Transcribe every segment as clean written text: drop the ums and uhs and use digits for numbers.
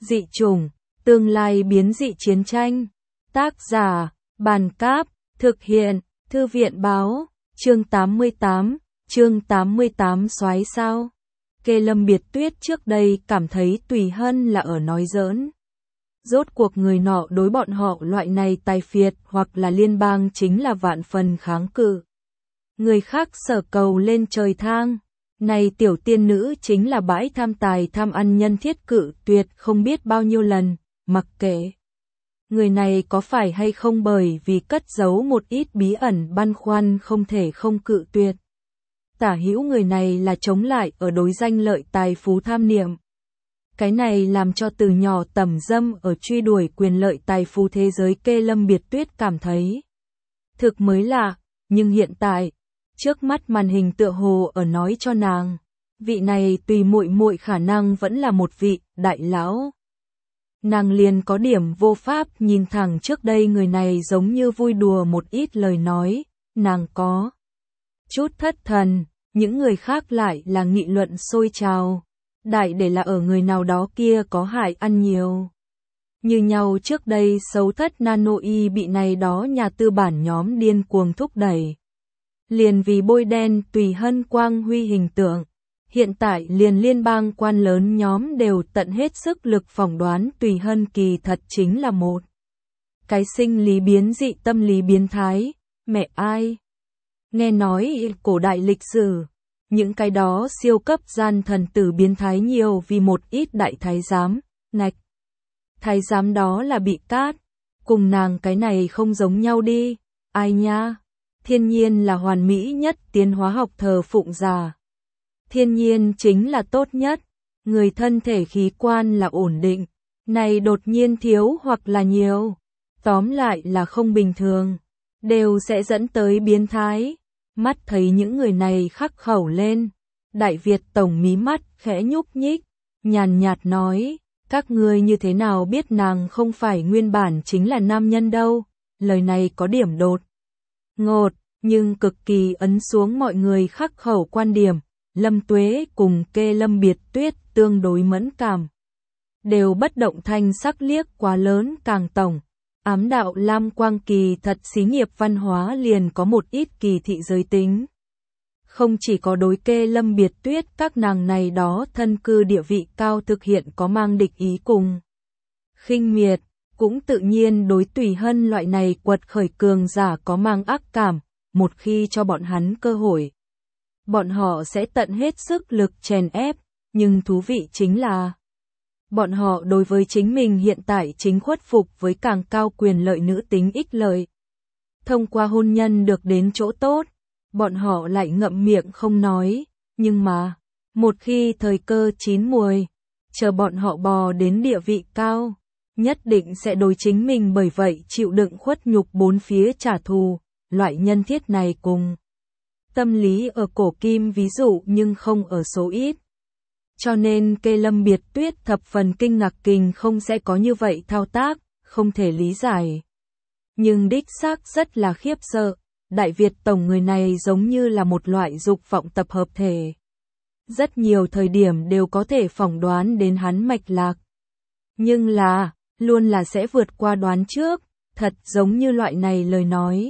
Dị chủng, tương lai biến dị chiến tranh. Tác giả, Bàn Cáp, thực hiện, Thư viện Báo, chương 88, soái sao. Kê Lâm Biệt Tuyết trước đây cảm thấy Tùy Hân là ở nói giỡn. Rốt cuộc người nọ đối bọn họ loại này tài phiệt hoặc là liên bang chính là vạn phần kháng cự. Người khác sở cầu lên trời thang. Này tiểu tiên nữ chính là bãi tham tài tham ăn nhân thiết cự tuyệt không biết bao nhiêu lần, mặc kệ. Người này có phải hay không bởi vì cất giấu một ít bí ẩn băn khoăn không thể không cự tuyệt. Tả hữu người này là chống lại ở đối danh lợi tài phú tham niệm. Cái này làm cho từ nhỏ tẩm dâm ở truy đuổi quyền lợi tài phú thế giới Kê Lâm Biệt Tuyết cảm thấy thực mới lạ, nhưng hiện tại, trước mắt màn hình tựa hồ ở nói cho nàng, vị này tùy muội muội khả năng vẫn là một vị đại lão. Nàng liền có điểm vô pháp nhìn thẳng trước đây người này giống như vui đùa một ít lời nói, nàng có chút thất thần, những người khác lại là nghị luận sôi trào. Đại để là ở người nào đó kia có hại ăn nhiều. Như nhau trước đây xấu thất nano y bị này đó nhà tư bản nhóm điên cuồng thúc đẩy. Liền vì bôi đen Tùy Hân quang huy hình tượng. Hiện tại liền liên bang quan lớn nhóm đều tận hết sức lực phỏng đoán Tùy Hân kỳ thật chính là một cái sinh lý biến dị tâm lý biến thái. Mẹ ai? Nghe nói cổ đại lịch sử. Những cái đó siêu cấp gian thần tử biến thái nhiều vì một ít đại thái giám, nạch. Thái giám đó là bị cát, cùng nàng cái này không giống nhau đi, ai nha, thiên nhiên là hoàn mỹ nhất tiến hóa học thờ phụng giả. Thiên nhiên chính là tốt nhất, người thân thể khí quan là ổn định, này đột nhiên thiếu hoặc là nhiều, tóm lại là không bình thường, đều sẽ dẫn tới biến thái. Mắt thấy những người này khắc khẩu lên, Đại Việt Tổng mí mắt khẽ nhúc nhích, nhàn nhạt nói, các ngươi như thế nào biết nàng không phải nguyên bản chính là nam nhân đâu, lời này có điểm đột ngột, nhưng cực kỳ ấn xuống mọi người khắc khẩu quan điểm, Lâm Tuế cùng Kê Lâm Biệt Tuyết tương đối mẫn cảm. Đều bất động thanh sắc liếc quá lớn càng tổng. Ám đạo Lam Quang kỳ thật xí nghiệp văn hóa liền có một ít kỳ thị giới tính. Không chỉ có đối Kê Lâm Biệt Tuyết các nàng này đó thân cư địa vị cao thực hiện có mang địch ý cùng. Khinh miệt, cũng tự nhiên đối Tùy Hân loại này quật khởi cường giả có mang ác cảm, một khi cho bọn hắn cơ hội. Bọn họ sẽ tận hết sức lực chèn ép, nhưng thú vị chính là bọn họ đối với chính mình hiện tại chính khuất phục với càng cao quyền lợi nữ tính ích lợi. Thông qua hôn nhân được đến chỗ tốt, bọn họ lại ngậm miệng không nói, nhưng mà, một khi thời cơ chín muồi, chờ bọn họ bò đến địa vị cao, nhất định sẽ đối chính mình bởi vậy chịu đựng khuất nhục bốn phía trả thù, loại nhân thiết này cùng. Tâm lý ở cổ kim ví dụ nhưng không ở số ít. Cho nên Kê Lâm Biệt Tuyết thập phần kinh ngạc Kình không sẽ có như vậy thao tác, không thể lý giải. Nhưng đích xác rất là khiếp sợ, Đại Việt Tổng người này giống như là một loại dục vọng tập hợp thể. Rất nhiều thời điểm đều có thể phỏng đoán đến hắn mạch lạc. Nhưng là, luôn là sẽ vượt qua đoán trước, thật giống như loại này lời nói.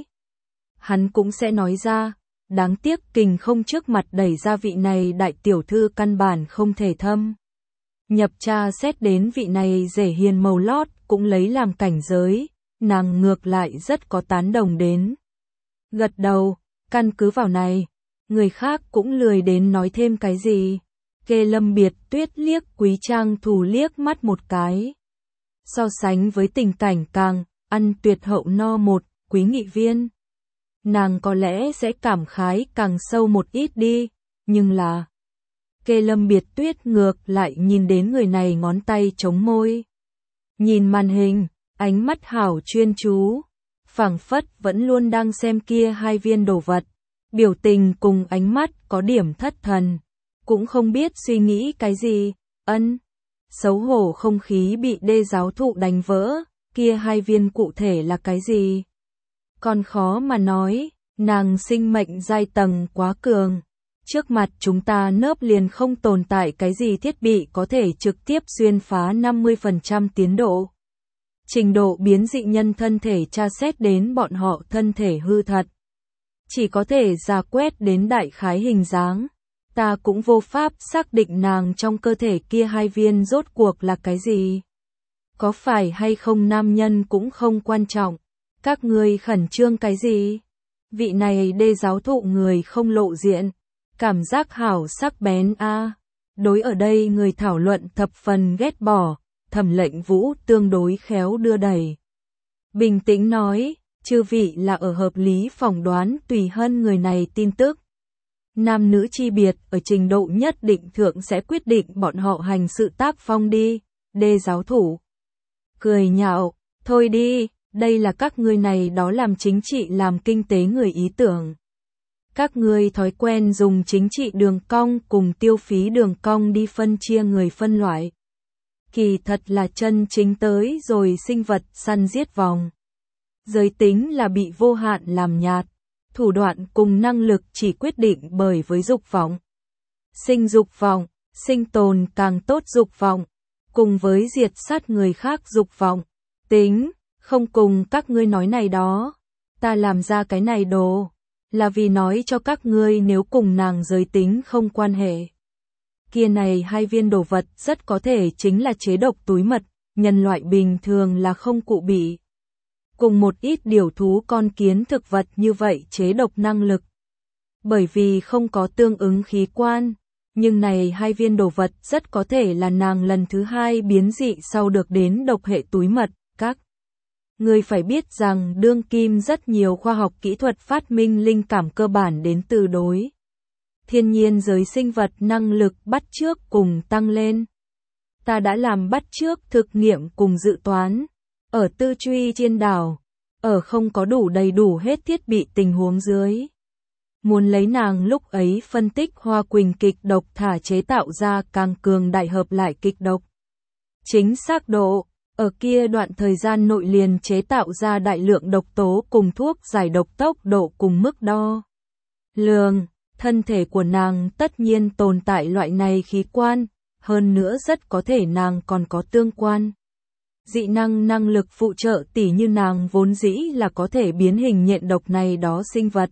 Hắn cũng sẽ nói ra. Đáng tiếc Kình không trước mặt đẩy ra vị này đại tiểu thư căn bản không thể thâm. Nhập tra xét đến vị này rể hiền màu lót cũng lấy làm cảnh giới, nàng ngược lại rất có tán đồng đến. Gật đầu, căn cứ vào này, người khác cũng lười đến nói thêm cái gì. Kê Lâm Biệt Tuyết liếc Quý Trang Thù liếc mắt một cái. So sánh với tình cảnh càng, ăn tuyệt hậu no một, quý nghị viên. Nàng có lẽ sẽ cảm khái càng sâu một ít đi, nhưng là Kê Lâm Biệt Tuyết ngược lại nhìn đến người này ngón tay chống môi. Nhìn màn hình, ánh mắt hảo chuyên chú, phảng phất vẫn luôn đang xem kia hai viên đồ vật, biểu tình cùng ánh mắt có điểm thất thần, cũng không biết suy nghĩ cái gì, xấu hổ không khí bị đê giáo thụ đánh vỡ, kia hai viên cụ thể là cái gì? Còn khó mà nói, nàng sinh mệnh giai tầng quá cường, Trước mặt chúng ta nớp liền không tồn tại cái gì thiết bị có thể trực tiếp xuyên phá 50% tiến độ. Trình độ biến dị nhân thân thể tra xét đến bọn họ thân thể hư thật. Chỉ có thể rà quét đến đại khái hình dáng. Ta cũng vô pháp xác định nàng trong cơ thể kia hai viên rốt cuộc là cái gì. Có phải hay không nam nhân cũng không quan trọng. Các ngươi khẩn trương cái gì? Vị này đê giáo thụ người không lộ diện. Cảm giác hảo sắc bén a. Đối ở đây người thảo luận thập phần ghét bỏ, Thẩm Lệnh Vũ tương đối khéo đưa đẩy. Bình tĩnh nói, chư vị là ở hợp lý phỏng đoán Tùy Hân người này tin tức. Nam nữ chi biệt ở trình độ nhất định thượng sẽ quyết định bọn họ hành sự tác phong đi, đê giáo thủ. Cười nhạo, thôi đi, đây là các ngươi này đó làm chính trị làm kinh tế người ý tưởng. Các ngươi thói quen dùng chính trị đường cong cùng tiêu phí đường cong đi phân chia người phân loại. Kỳ thật là chân chính tới rồi sinh vật săn giết vòng. Giới tính là bị vô hạn làm nhạt, thủ đoạn cùng năng lực chỉ quyết định bởi với dục vọng. Sinh dục vọng, sinh tồn càng tốt dục vọng, cùng với diệt sát người khác dục vọng. Tính, không cùng các ngươi nói này đó. Ta làm ra cái này đồ, là vì nói cho các ngươi nếu cùng nàng giới tính không quan hệ. Kia này hai viên đồ vật rất có thể chính là chế độc túi mật, nhân loại bình thường là không cụ bị. Cùng một ít điều thú con kiến thực vật như vậy chế độc năng lực. Bởi vì không có tương ứng khí quan, nhưng này hai viên đồ vật rất có thể là nàng lần thứ hai biến dị sau được đến độc hệ túi mật. Các người phải biết rằng đương kim rất nhiều khoa học kỹ thuật phát minh linh cảm cơ bản đến từ đối thiên nhiên giới sinh vật năng lực bắt chước cùng tăng lên. Ta đã làm bắt chước thực nghiệm cùng dự toán. Ở Tư Truy trên đảo, ở không có đủ đầy đủ hết thiết bị tình huống dưới. Muốn lấy nàng lúc ấy phân tích hoa quỳnh kịch độc thả chế tạo ra càng cường đại hợp lại kịch độc. Chính xác độ, ở kia đoạn thời gian nội liền chế tạo ra đại lượng độc tố cùng thuốc giải độc tốc độ cùng mức đo. Lường, thân thể của nàng tất nhiên tồn tại loại này khí quan, hơn nữa rất có thể nàng còn có tương quan. Dị năng lực phụ trợ tỉ như nàng vốn dĩ là có thể biến hình nhện độc này đó sinh vật.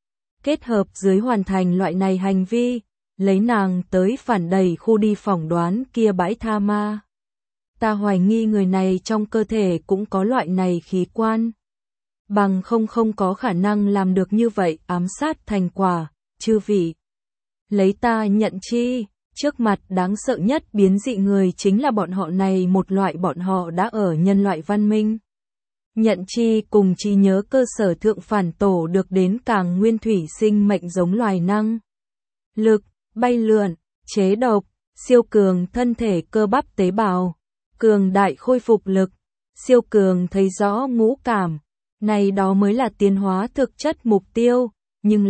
Kết hợp dưới hoàn thành loại này hành vi, lấy nàng tới phản đẩy khu đi phỏng đoán kia bãi tha ma. Ta hoài nghi người này trong cơ thể cũng có loại này khí quan. Bằng không có khả năng làm được như vậy ám sát thành quả, chư vị. Lấy ta nhận chi. Trước mặt đáng sợ nhất biến dị người chính là bọn họ này một loại bọn họ đã ở nhân loại văn minh. Nhận chi cùng trí nhớ cơ sở thượng phản tổ được đến càng nguyên thủy sinh mệnh giống loài năng. Lực, bay lượn, chế độc, siêu cường thân thể cơ bắp tế bào, cường đại khôi phục lực, siêu cường thấy rõ ngũ cảm. Này đó mới là tiến hóa thực chất mục tiêu, nhưng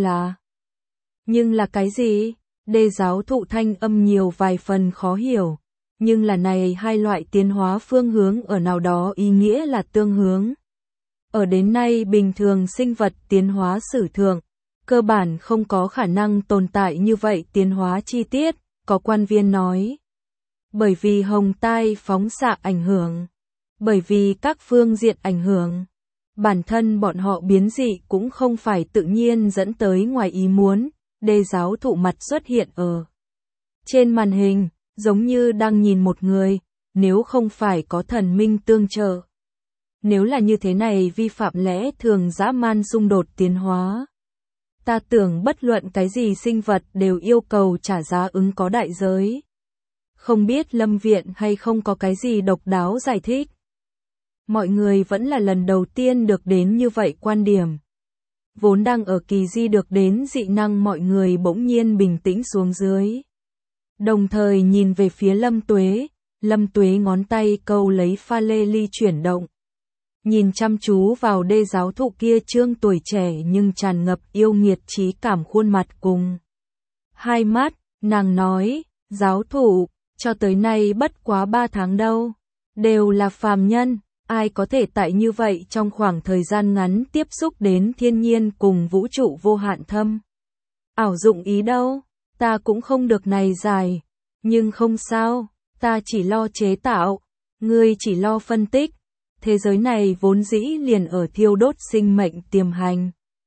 là cái gì? Đê giáo thụ thanh âm nhiều vài phần khó hiểu, nhưng là này hai loại tiến hóa phương hướng ở nào đó ý nghĩa là tương hướng. Ở đến nay bình thường sinh vật tiến hóa sử thượng, cơ bản không có khả năng tồn tại như vậy tiến hóa chi tiết, có quan viên nói. Bởi vì hồng tai phóng xạ ảnh hưởng, bởi vì các phương diện ảnh hưởng, bản thân bọn họ biến dị cũng không phải tự nhiên dẫn tới ngoài ý muốn. Đê giáo thụ mặt xuất hiện ở trên màn hình, giống như đang nhìn một người, nếu không phải có thần minh tương trợ. Nếu là như thế này vi phạm lẽ thường dã man xung đột tiến hóa. Ta tưởng bất luận cái gì sinh vật đều yêu cầu trả giá ứng có đại giới. Không biết Lâm Viện hay không có cái gì độc đáo giải thích. Mọi người vẫn là lần đầu tiên được đến như vậy quan điểm. Vốn đang ở kỳ di được đến dị năng mọi người bỗng nhiên bình tĩnh xuống dưới. Đồng thời nhìn về phía Lâm Tuế ngón tay câu lấy pha lê ly chuyển động. Nhìn chăm chú vào đê giáo thụ kia trương tuổi trẻ nhưng tràn ngập yêu nghiệt trí cảm khuôn mặt cùng. Hai mắt, nàng nói, giáo thụ, cho tới nay bất quá 3 tháng đâu, đều là phàm nhân. Ai có thể tại như vậy trong khoảng thời gian ngắn tiếp xúc đến thiên nhiên cùng vũ trụ vô hạn thâm. Ảo dụng ý đâu, ta cũng không được này dài, nhưng không sao, ta chỉ lo chế tạo, ngươi chỉ lo phân tích. Thế giới này vốn dĩ liền ở thiêu đốt sinh mệnh tiềm hành.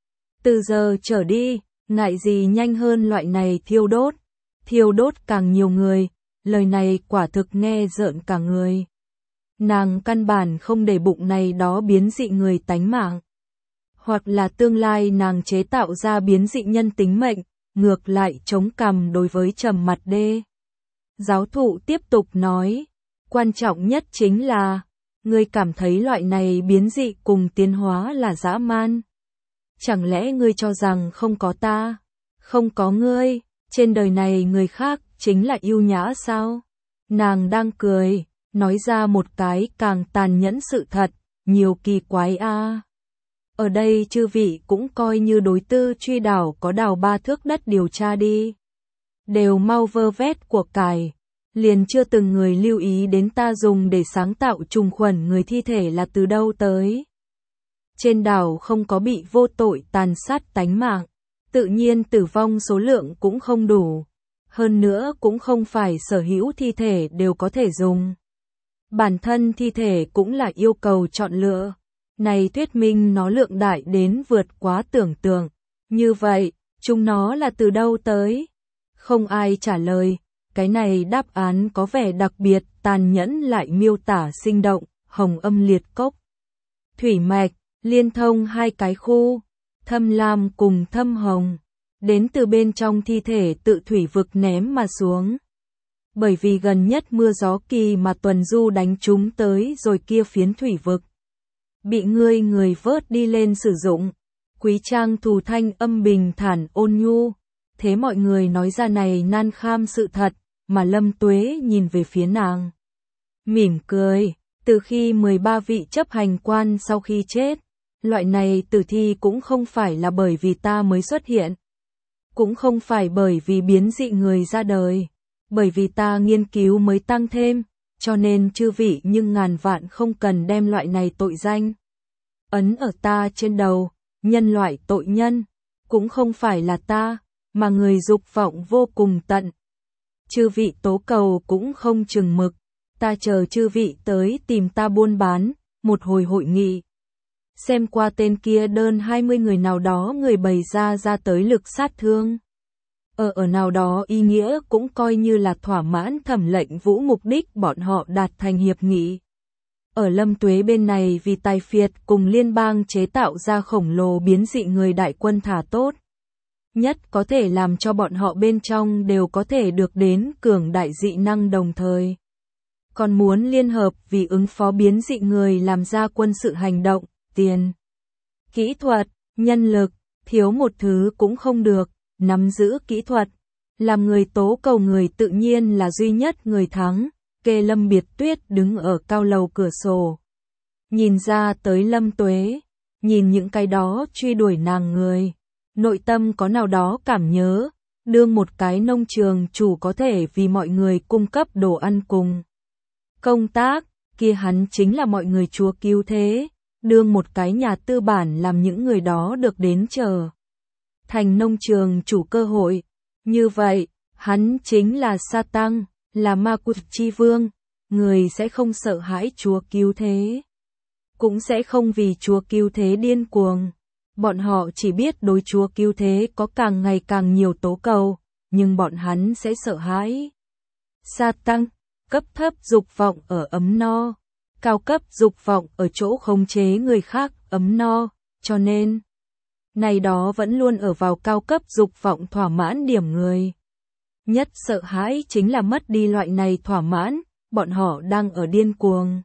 Từ giờ trở đi, ngại gì nhanh hơn loại này thiêu đốt càng nhiều người, lời này quả thực nghe rợn cả người. Nàng căn bản không để bụng này đó biến dị người tánh mạng. Hoặc là tương lai nàng chế tạo ra biến dị nhân tính mệnh, ngược lại chống cằm đối với Trầm Mặt Đê. Giáo thụ tiếp tục nói, quan trọng nhất chính là, ngươi cảm thấy loại này biến dị cùng tiến hóa là dã man. Chẳng lẽ ngươi cho rằng không có ta, không có ngươi, trên đời này người khác chính là yêu nhã sao? Nàng đang cười, nói ra một cái càng tàn nhẫn sự thật, nhiều kỳ quái a. Ở đây chư vị cũng coi như đối tư truy đảo có đào 3 thước đất điều tra đi. Đều mau vơ vét của cải. Liền chưa từng người lưu ý đến ta dùng để sáng tạo trùng khuẩn người thi thể là từ đâu tới. Trên đảo không có bị vô tội tàn sát tánh mạng, tự nhiên tử vong số lượng cũng không đủ. Hơn nữa cũng không phải sở hữu thi thể đều có thể dùng. Bản thân thi thể cũng là yêu cầu chọn lựa. Này thuyết minh nó lượng đại đến vượt quá tưởng tượng. Như vậy, chúng nó là từ đâu tới? Không ai trả lời. Cái này đáp án có vẻ đặc biệt, tàn nhẫn lại miêu tả sinh động, hồng âm liệt cốc. Thủy mạch, liên thông hai cái khu, thâm lam cùng thâm hồng, đến từ bên trong thi thể tự thủy vực ném mà xuống. Bởi vì gần nhất mưa gió kỳ mà tuần du đánh chúng tới rồi kia phiến thủy vực. Bị người vớt đi lên sử dụng, Quý Trang thù thanh âm bình thản ôn nhu, thế mọi người nói ra này nan kham sự thật. Mà Lâm Tuế nhìn về phía nàng. Mỉm cười, từ khi 13 vị chấp hành quan sau khi chết, loại này tử thi cũng không phải là bởi vì ta mới xuất hiện. Cũng không phải bởi vì biến dị người ra đời, bởi vì ta nghiên cứu mới tăng thêm, cho nên chư vị nhưng ngàn vạn không cần đem loại này tội danh ấn ở ta trên đầu, nhân loại tội nhân, cũng không phải là ta, mà người dục vọng vô cùng tận. Chư vị tố cầu cũng không chừng mực, ta chờ chư vị tới tìm ta buôn bán, một hồi hội nghị. Xem qua tên kia đơn 20 người nào đó người bày ra tới lực sát thương. Ở nào đó ý nghĩa cũng coi như là thỏa mãn Thẩm Lệnh Vũ mục đích bọn họ đạt thành hiệp nghị. Ở Lâm Tuế bên này vì tài phiệt cùng liên bang chế tạo ra khổng lồ biến dị người đại quân thả tốt. Nhất có thể làm cho bọn họ bên trong đều có thể được đến cường đại dị năng đồng thời. Còn muốn liên hợp vì ứng phó biến dị người làm ra quân sự hành động, tiền, kỹ thuật, nhân lực, thiếu một thứ cũng không được, nắm giữ kỹ thuật. Làm người tố cầu người tự nhiên là duy nhất người thắng, kê Lâm Biệt Tuyết đứng ở cao lầu cửa sổ. Nhìn ra tới Lâm Tuế, nhìn những cái đó truy đuổi nàng người. Nội tâm có nào đó cảm nhớ, đương một cái nông trường chủ có thể vì mọi người cung cấp đồ ăn cùng công tác, kia hắn chính là mọi người chúa cứu thế, đương một cái nhà tư bản làm những người đó được đến chờ thành nông trường chủ cơ hội. Như vậy, hắn chính là Sa-tăng, là ma quật chi vương, người sẽ không sợ hãi chúa cứu thế, cũng sẽ không vì chúa cứu thế điên cuồng. Bọn họ chỉ biết đối chúa cứu thế có càng ngày càng nhiều tố cầu, nhưng bọn hắn sẽ sợ hãi. Sa-tăng, cấp thấp dục vọng ở ấm no, cao cấp dục vọng ở chỗ khống chế người khác ấm no, cho nên này đó vẫn luôn ở vào cao cấp dục vọng thỏa mãn điểm người. Nhất sợ hãi chính là mất đi loại này thỏa mãn, bọn họ đang ở điên cuồng.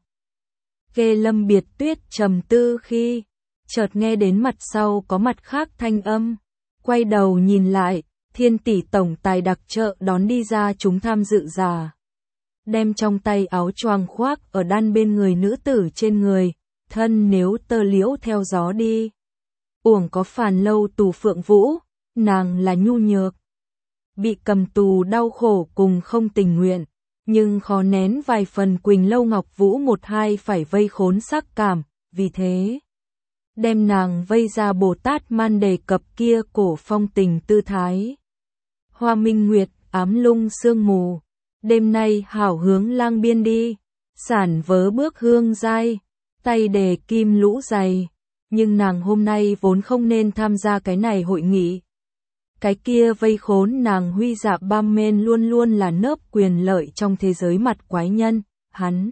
Kê Lâm Biệt Tuyết trầm tư khi chợt nghe đến mặt sau có mặt khác thanh âm, quay đầu nhìn lại, Thiên tỷ tổng tài đặc trợ đón đi ra chúng tham dự giả. Đem trong tay áo choàng khoác ở đan bên người nữ tử trên người, thân nếu tơ liễu theo gió đi. Uổng có Phàn Lâu Tù Phượng Vũ, nàng là nhu nhược, bị cầm tù đau khổ cùng không tình nguyện, nhưng khó nén vài phần Quỳnh Lâu Ngọc Vũ một hai phải vây khốn sắc cảm, vì thế đem nàng vây ra Bồ Tát Man đề cập kia cổ phong tình tư thái. Hoa minh nguyệt, ám lung sương mù. Đêm nay hảo hướng lang biên đi. Sản vớ bước hương giai. Tay đề kim lũ dày. Nhưng nàng hôm nay vốn không nên tham gia cái này hội nghị. Cái kia vây khốn nàng huy dạ bam men luôn luôn là nớp quyền lợi trong thế giới mặt quái nhân. Hắn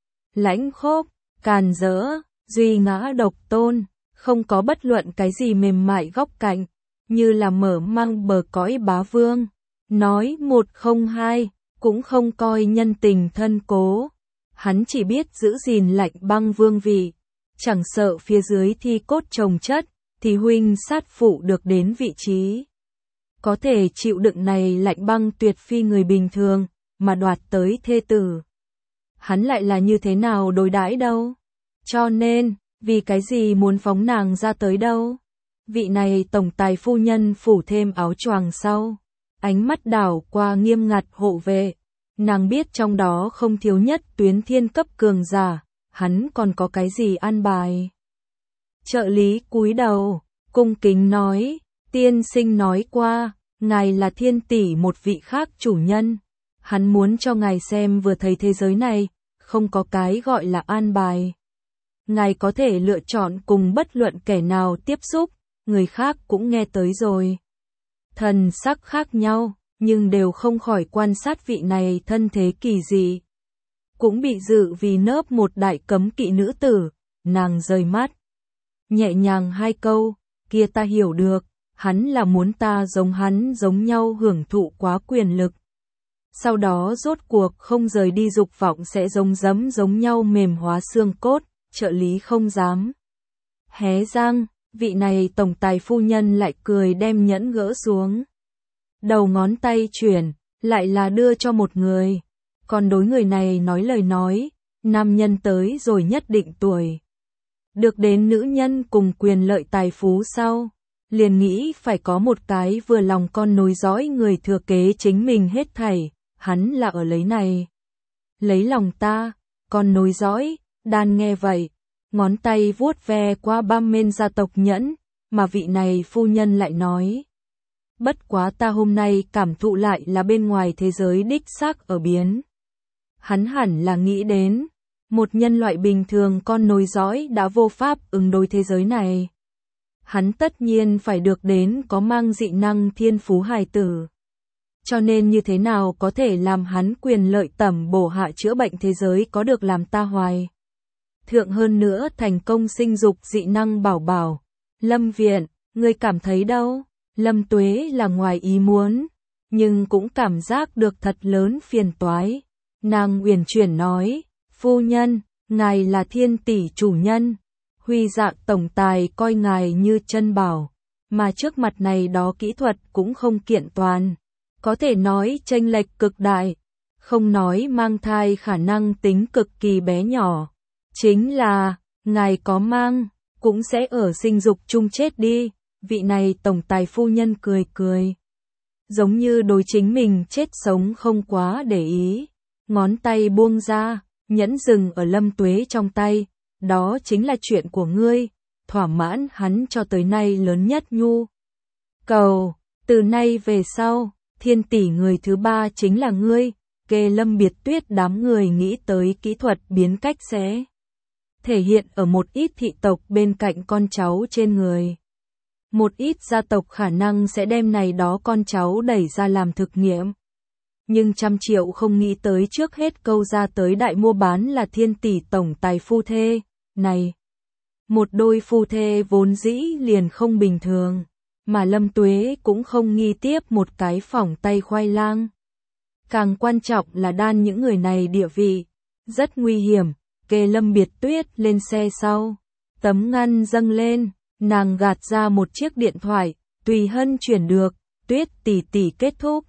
lãnh khốc, càn rỡ, duy ngã độc tôn, không có bất luận cái gì mềm mại góc cạnh, như là mở mang bờ cõi bá vương. Nói một không hai, cũng không coi nhân tình thân cố. Hắn chỉ biết giữ gìn lạnh băng vương vị, chẳng sợ phía dưới thi cốt chồng chất, thì huynh sát phụ được đến vị trí. Có thể chịu đựng này lạnh băng tuyệt phi người bình thường, mà đoạt tới thê tử. Hắn lại là như thế nào đối đãi đâu? Cho nên, vì cái gì muốn phóng nàng ra tới đâu? Vị này tổng tài phu nhân phủ thêm áo choàng sau, ánh mắt đảo qua nghiêm ngặt hộ vệ. Nàng biết trong đó không thiếu nhất tuyến thiên cấp cường giả, hắn còn có cái gì an bài. Trợ lý cúi đầu, cung kính nói, tiên sinh nói qua, ngài là thiên tỷ một vị khác chủ nhân. Hắn muốn cho ngài xem vừa thấy thế giới này, không có cái gọi là an bài. Ngài có thể lựa chọn cùng bất luận kẻ nào tiếp xúc, người khác cũng nghe tới rồi. Thần sắc khác nhau, nhưng đều không khỏi quan sát vị này thân thế kỳ dị. Cũng bị dự vì nớp một đại cấm kỵ nữ tử, nàng rời mắt. Nhẹ nhàng hai câu, kia ta hiểu được, hắn là muốn ta giống hắn giống nhau hưởng thụ quá quyền lực. Sau đó rốt cuộc không rời đi dục vọng sẽ giống nhau mềm hóa xương cốt, trợ lý không dám. Hé răng, vị này tổng tài phu nhân lại cười đem nhẫn gỡ xuống. Đầu ngón tay chuyển, lại là đưa cho một người. Còn đối người này nói lời nói, nam nhân tới rồi nhất định tuổi. Được đến nữ nhân cùng quyền lợi tài phú sau, liền nghĩ phải có một cái vừa lòng con nối dõi người thừa kế chính mình hết thảy, hắn là ở lấy này. Lấy lòng ta, con nối dõi, đan nghe vậy, ngón tay vuốt ve qua băm men gia tộc nhẫn, mà vị này phu nhân lại nói. Bất quá ta hôm nay cảm thụ lại là bên ngoài thế giới đích xác ở biến. Hắn hẳn là nghĩ đến, một nhân loại bình thường con nối dõi đã vô pháp ứng đối thế giới này. Hắn tất nhiên phải được đến có mang dị năng thiên phú hài tử. Cho nên như thế nào có thể làm hắn quyền lợi tẩm bổ hạ chữa bệnh thế giới có được làm ta hoài. Thượng hơn nữa thành công sinh dục dị năng bảo bảo. Lâm Viện, ngươi cảm thấy đâu? Lâm Tuế là ngoài ý muốn, nhưng cũng cảm giác được thật lớn phiền toái. Nàng uyển chuyển nói, phu nhân, ngài là thiên tỷ chủ nhân. Huy Dạ tổng tài coi ngài như chân bảo, mà trước mặt này đó kỹ thuật cũng không kiện toàn. Có thể nói chênh lệch cực đại, không nói mang thai khả năng tính cực kỳ bé nhỏ. Chính là, ngài có mang, cũng sẽ ở sinh dục chung chết đi. Vị này tổng tài phu nhân cười cười. Giống như đối chính mình chết sống không quá để ý. Ngón tay buông ra, nhẫn dừng ở Lâm Tuế trong tay. Đó chính là chuyện của ngươi, thỏa mãn hắn cho tới nay lớn nhất nhu cầu. Từ nay về sau, thiên tỷ người thứ ba chính là ngươi. Kê Lâm Biệt Tuyết đám người nghĩ tới kỹ thuật biến cách sẽ thể hiện ở một ít thị tộc bên cạnh con cháu trên người. Một ít gia tộc khả năng sẽ đem này đó con cháu đẩy ra làm thực nghiệm. Nhưng 100 triệu không nghĩ tới trước hết câu ra tới đại mua bán là thiên tỷ tổng tài phu thê. Này, một đôi phu thê vốn dĩ liền không bình thường, mà Lâm Tuế cũng không nghi tiếp một cái phỏng tay khoai lang. Càng quan trọng là đan những người này địa vị, rất nguy hiểm. Kê Lâm Biệt Tuyết lên xe sau, tấm ngăn dâng lên, nàng gạt ra một chiếc điện thoại, Tùy Hân chuyển được, Tuyết tỷ tỷ kết thúc.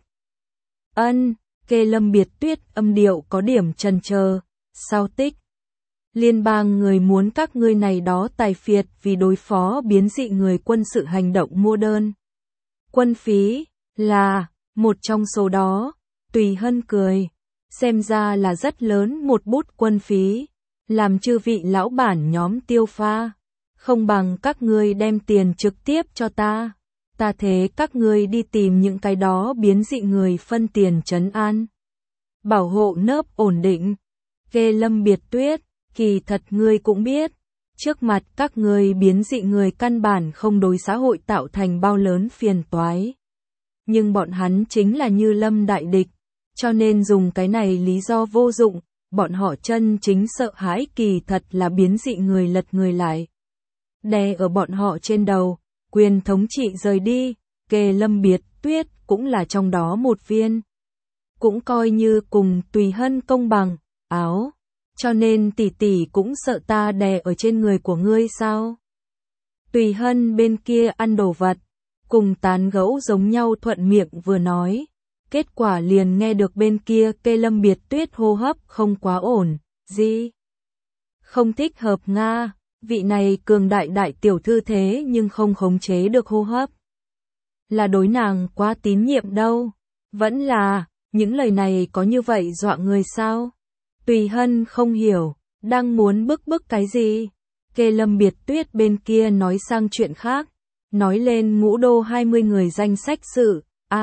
Ân, Kê Lâm Biệt Tuyết âm điệu có điểm chần chờ, sao tích. Liên bang người muốn các ngươi này đó tài phiệt vì đối phó biến dị người quân sự hành động mua đơn. Quân phí, là, một trong số đó, Tùy Hân cười, xem ra là rất lớn một bút quân phí, làm chư vị lão bản nhóm tiêu pha, không bằng các ngươi đem tiền trực tiếp cho ta. Ta thế các ngươi đi tìm những cái đó biến dị người phân tiền trấn an. Bảo hộ nớp ổn định. Kê Lâm Biệt Tuyết, kỳ thật ngươi cũng biết. Trước mặt các ngươi biến dị người căn bản không đối xã hội tạo thành bao lớn phiền toái. Nhưng bọn hắn chính là như lâm đại địch, cho nên dùng cái này lý do vô dụng, bọn họ chân chính sợ hãi kỳ thật là biến dị người lật người lại. Đè ở bọn họ trên đầu, quyền thống trị rời đi, Kê Lâm Biệt Tuyết cũng là trong đó một viên. Cũng coi như cùng Tùy Hân công bằng, áo. Cho nên tỷ tỷ cũng sợ ta đè ở trên người của ngươi sao? Tùy Hân bên kia ăn đồ vật, cùng tán gẫu giống nhau thuận miệng vừa nói. Kết quả liền nghe được bên kia Kê Lâm Biệt Tuyết hô hấp không quá ổn, gì? Không thích hợp Nga, vị này cường đại đại tiểu thư thế nhưng không khống chế được hô hấp. Là đối nàng quá tín nhiệm đâu, vẫn là, những lời này có như vậy dọa người sao? Tùy Hân không hiểu, đang muốn bức cái gì? Kê Lâm Biệt Tuyết bên kia nói sang chuyện khác, nói lên Ngũ Đô 20 người danh sách sự,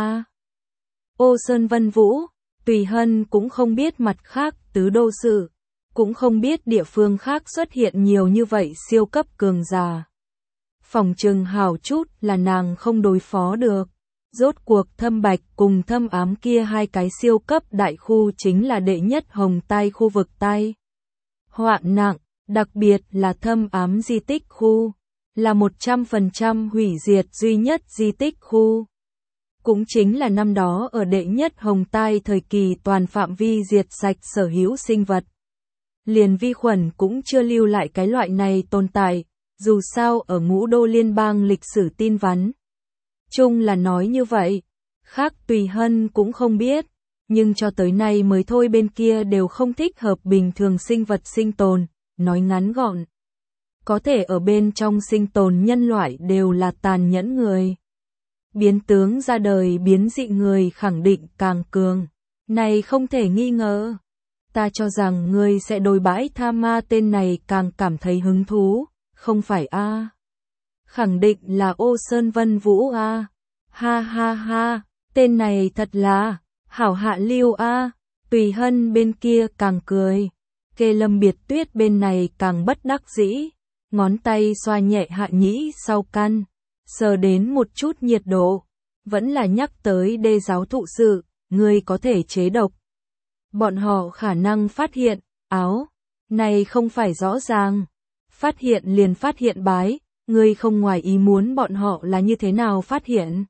Ô Sơn Vân Vũ, Tùy Hân cũng không biết mặt khác tứ đô sự, cũng không biết địa phương khác xuất hiện nhiều như vậy siêu cấp cường giả. Phòng trừng hảo chút là nàng không đối phó được. Rốt cuộc Thâm Bạch cùng Thâm Ám kia hai cái siêu cấp đại khu chính là đệ nhất hồng tai khu vực tai họa nặng, đặc biệt là Thâm Ám di tích khu, là 100% hủy diệt duy nhất di tích khu. Cũng chính là năm đó ở đệ nhất hồng tai thời kỳ toàn phạm vi diệt sạch sở hữu sinh vật. Liền vi khuẩn cũng chưa lưu lại cái loại này tồn tại, dù sao ở Ngũ Đô liên bang lịch sử tin vắn. Chung là nói như vậy, khác Tùy Hân cũng không biết, nhưng cho tới nay mới thôi bên kia đều không thích hợp bình thường sinh vật sinh tồn, nói ngắn gọn. Có thể ở bên trong sinh tồn nhân loại đều là tàn nhẫn người. Biến tướng ra đời biến dị người khẳng định càng cường, này không thể nghi ngờ. Ta cho rằng ngươi sẽ đối bãi tha ma tên này càng cảm thấy hứng thú, không phải a? Khẳng định là Ô Sơn Vân Vũ a. Ha ha ha, tên này thật là hảo hạ lưu a. Tùy Hân bên kia càng cười, Kê Lâm Biệt Tuyết bên này càng bất đắc dĩ, ngón tay xoa nhẹ hạ nhĩ sau căn, sờ đến một chút nhiệt độ, vẫn là nhắc tới đê giáo thụ sự, ngươi có thể chế độc. Bọn họ khả năng phát hiện, áo, này không phải rõ ràng, phát hiện liền phát hiện bái, ngươi không ngoài ý muốn bọn họ là như thế nào phát hiện.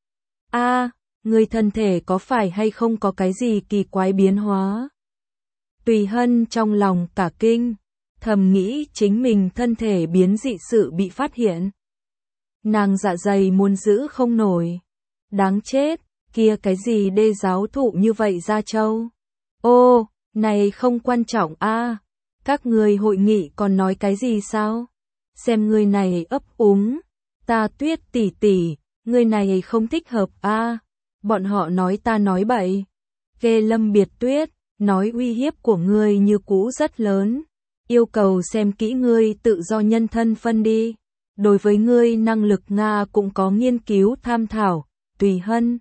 Ngươi thân thể có phải hay không có cái gì kỳ quái biến hóa? Tùy Hân trong lòng cả kinh, thầm nghĩ chính mình thân thể biến dị sự bị phát hiện. Nàng dạ dày muốn giữ không nổi. Đáng chết, kia cái gì đê giáo thụ như vậy ra châu. Ô, này không quan trọng a. Các người hội nghị còn nói cái gì sao? Xem người này ấp úng. Ta Tuyết tỷ tỷ, người này không thích hợp a. Bọn họ nói ta nói bậy. Kê Lâm Biệt Tuyết, nói uy hiếp của ngươi như cũ rất lớn. Yêu cầu xem kỹ ngươi tự do nhân thân phân đi. Đối với ngươi năng lực Nga cũng có nghiên cứu tham thảo. Tùy Hân.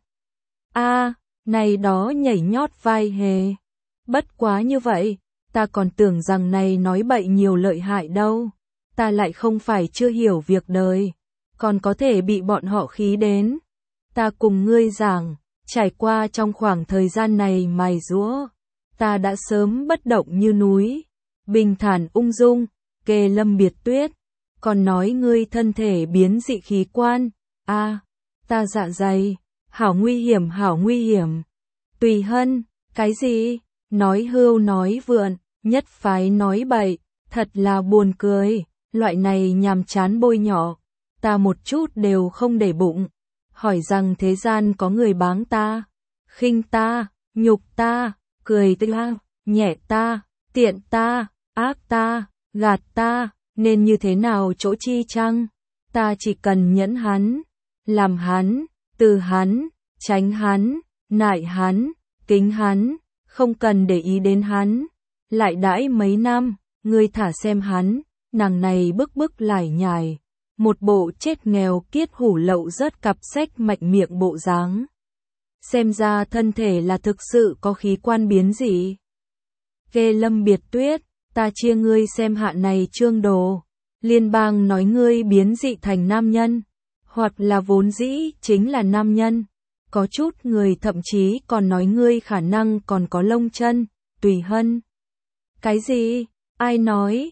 Này đó nhảy nhót vai hề. Bất quá như vậy, ta còn tưởng rằng này nói bậy nhiều lợi hại đâu. Ta lại không phải chưa hiểu việc đời, còn có thể bị bọn họ khí đến. Ta cùng ngươi giảng, trải qua trong khoảng thời gian này mài giũa, ta đã sớm bất động như núi, bình thản ung dung. Kê Lâm Biệt Tuyết, còn nói ngươi thân thể biến dị khí quan, ta dạ dày, hảo nguy hiểm hảo nguy hiểm. Tùy Hân, cái gì? Nói hưu nói vượn, nhất phái nói bậy, thật là buồn cười, loại này nhàm chán bôi nhọ, ta một chút đều không để bụng. Hỏi rằng thế gian có người báng ta, khinh ta, nhục ta, cười ta, nhẹ ta, tiện ta, ác ta, gạt ta, nên như thế nào chỗ chi chăng? Ta chỉ cần nhẫn hắn, làm hắn, từ hắn, tránh hắn, nại hắn, kính hắn, không cần để ý đến hắn. Lại đãi mấy năm, ngươi thả xem hắn, nàng này bức lải nhải, một bộ chết nghèo kiết hủ lậu rớt cặp sách mạnh miệng bộ dáng. Xem ra thân thể là thực sự có khí quan biến dị. Ghê Lâm Biệt Tuyết, ta chia ngươi xem hạ này trương đồ. Liên bang nói ngươi biến dị thành nam nhân, hoặc là vốn dĩ chính là nam nhân. Có chút người thậm chí còn nói ngươi khả năng còn có lông chân, Tùy Hân. Cái gì? Ai nói?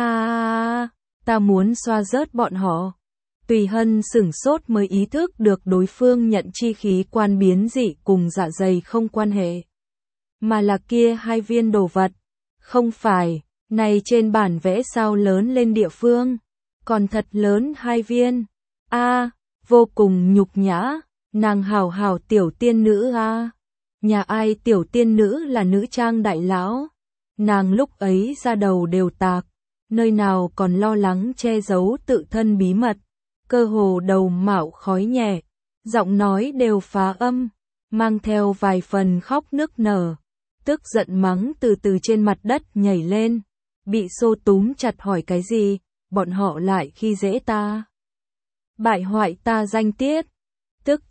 Ta muốn xoa rớt bọn họ. Tùy Hân sửng sốt mới ý thức được đối phương nhận chi khí quan biến dị cùng dạ dày không quan hệ. Mà là kia hai viên đồ vật. Không phải, này trên bản vẽ sao lớn lên địa phương. Còn thật lớn hai viên. Vô cùng nhục nhã. Nàng hảo hảo tiểu tiên nữ Nhà ai tiểu tiên nữ là nữ trang đại lão. Nàng lúc ấy ra đầu đều tạc. Nơi nào còn lo lắng che giấu tự thân bí mật. Cơ hồ đầu mạo khói nhẹ. Giọng nói đều phá âm. Mang theo vài phần khóc nức nở. Tức giận mắng từ từ trên mặt đất nhảy lên. Bị xô túm chặt hỏi cái gì. Bọn họ lại khi dễ ta. Bại hoại ta danh tiết. Tức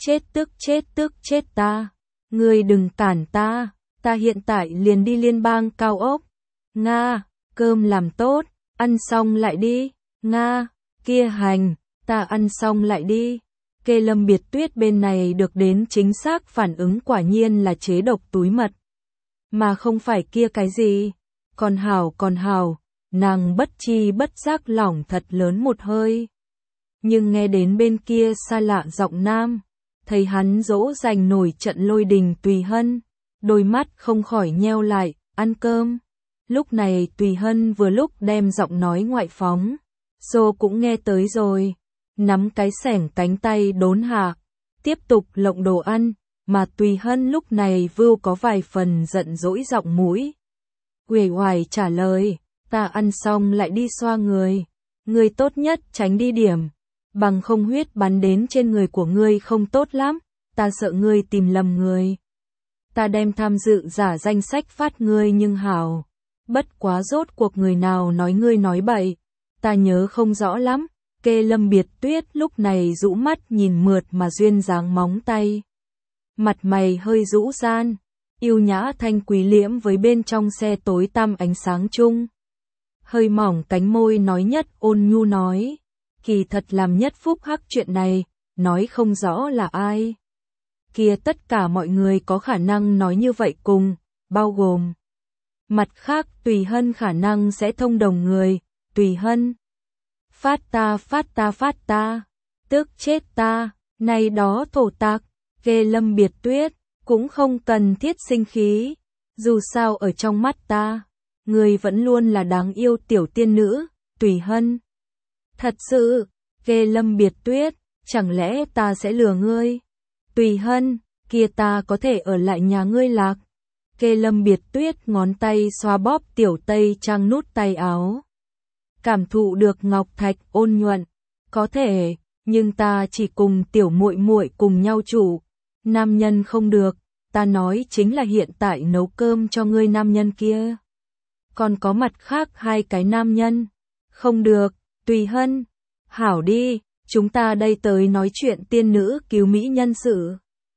chết ta. Ngươi đừng cản ta. Ta hiện tại liền đi liên bang cao ốc. Nga, cơm làm tốt. Ăn xong lại đi. Nga, kia hành. Ta ăn xong lại đi. Kê Lâm Biệt Tuyết bên này được đến chính xác phản ứng quả nhiên là chế độc túi mật. Mà không phải kia cái gì. Còn hảo. Nàng bất chi bất giác lỏng thật lớn một hơi. Nhưng nghe đến bên kia xa lạ giọng nam. Thấy hắn dỗ dành nổi trận lôi đình Tùy Hân. Đôi mắt không khỏi nheo lại, ăn cơm. Lúc này Tùy Hân vừa lúc đem giọng nói ngoại phóng. Xô cũng nghe tới rồi. Nắm cái xẻng cánh tay đốn hạ. Tiếp tục lộng đồ ăn. Mà Tùy Hân lúc này vưu có vài phần giận dỗi giọng mũi. Uể oải trả lời. Ta ăn xong lại đi xoa người. Người tốt nhất tránh đi điểm. Bằng không huyết bắn đến trên người của ngươi không tốt lắm. Ta sợ ngươi tìm lầm người. Ta đem tham dự giả danh sách phát ngươi nhưng hảo. Bất quá rốt cuộc người nào nói ngươi nói bậy. Ta nhớ không rõ lắm. Kê Lâm Biệt Tuyết lúc này rũ mắt nhìn mượt mà duyên dáng móng tay. Mặt mày hơi rũ gian. Yêu nhã thanh quý liễm với bên trong xe tối tăm ánh sáng chung. Hơi mỏng cánh môi nói nhất ôn nhu nói. Kỳ thật làm nhất phúc hắc chuyện này, nói không rõ là ai. Kia tất cả mọi người có khả năng nói như vậy cùng, bao gồm. Mặt khác Tùy Hân khả năng sẽ thông đồng người, Tùy Hân. Phát ta, tức chết ta, này đó thổ tạc, Ghê Lâm Biệt Tuyết, cũng không cần thiết sinh khí. Dù sao ở trong mắt ta, người vẫn luôn là đáng yêu tiểu tiên nữ, Tùy Hân. Thật sự, Ghê Lâm Biệt Tuyết, chẳng lẽ ta sẽ lừa ngươi? Tùy Hân, kia ta có thể ở lại nhà ngươi lạc. Ghê Lâm Biệt Tuyết ngón tay xoa bóp tiểu tây trang nút tay áo. Cảm thụ được ngọc thạch ôn nhuận. Có thể, nhưng ta chỉ cùng tiểu muội muội cùng nhau chủ. Nam nhân không được, ta nói chính là hiện tại nấu cơm cho ngươi nam nhân kia. Còn có mặt khác hai cái nam nhân. Không được, Tùy Hân. Hảo đi, chúng ta đây tới nói chuyện tiên nữ cứu mỹ nhân sự.